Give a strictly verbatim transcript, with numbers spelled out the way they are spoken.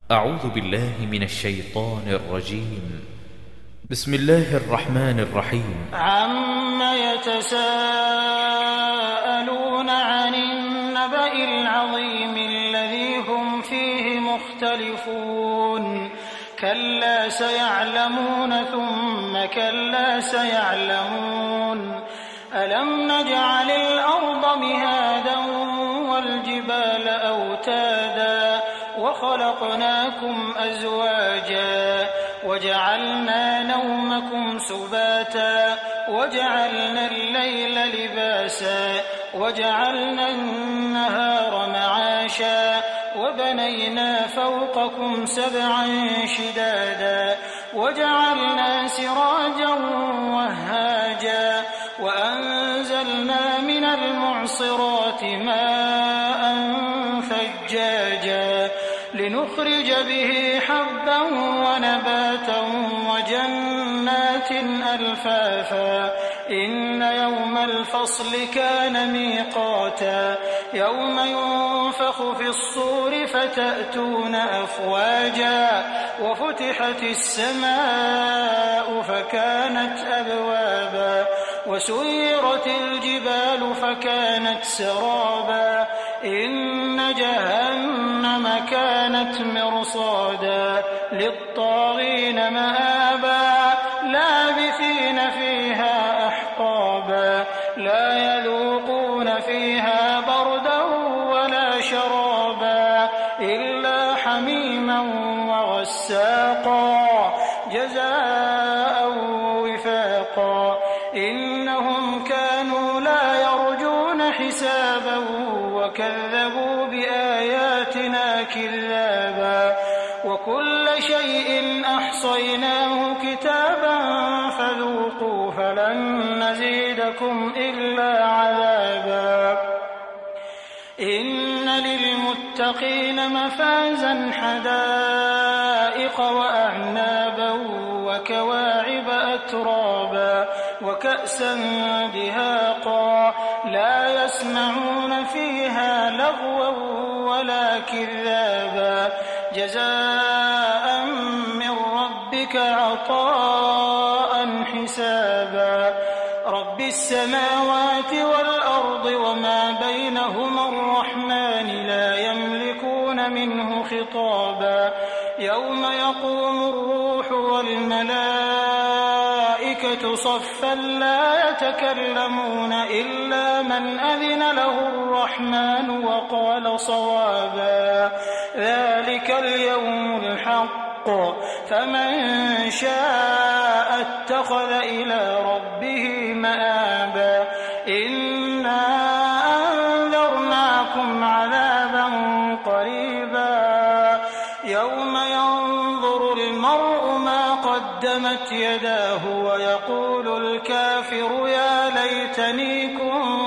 أعوذ بالله من الشيطان الرجيم. بسم الله الرحمن الرحيم. عم يتساءلون عن النبأ العظيم الذي هم فيه مختلفون كلا سيعلمون ثم كلا سيعلمون ألم نجعل الأرض مهادا والجبال أوتادا وخلقناكم أزواجا وجعلنا نومكم سباتا وجعلنا الليل لباسا وجعلنا النهار معاشا وبنينا فوقكم سبعا شدادا وجعلنا سراجا وهاجا وأنزلنا من المعصرات ماء ثجاجا لنخرج به حبا ونباتا وجنات ألفافا إن يوم الفصل كان ميقاتا يوم ينفخ في الصور فتأتون أفواجا وفتحت السماء فكانت أبوابا وسيرت الجبال فكانت سرابا إن جهنم كانت مرصادا للطاغين مآبا لابثين فيها أحقابا لا يذوقون فيها بردا ولا شرابا إلا حميما وغساقا جزاء وفاقا إنهم كانوا لا يرجون حسابا وكذبوا بآياتنا كذابا وكل شيء أحصيناه كتابا فذوقوا فلن نزيدكم إلا عذابا إن للمتقين مفازا حدائق وأعنابا وكواعب أترابا وكأسا دهاقا لا يسمعون فيها لغوا ولا كذابا جزاء من ربك عطاء حسابا رب السماوات والأرض وما بينهما الرحمن لا يملكون منه خطابا يوم يقوم الروح والملائكة صفا لا يتكلمون إلا من أذن له الرحمن وقال صوابا ذلك اليوم الحق فمن شاء اتخذ إلى ربه مآبا إنا أنذرناكم عذابا قريبا يوم ينظر المرء ما قدمت يداه ويقول الكافر يا ليتني كنت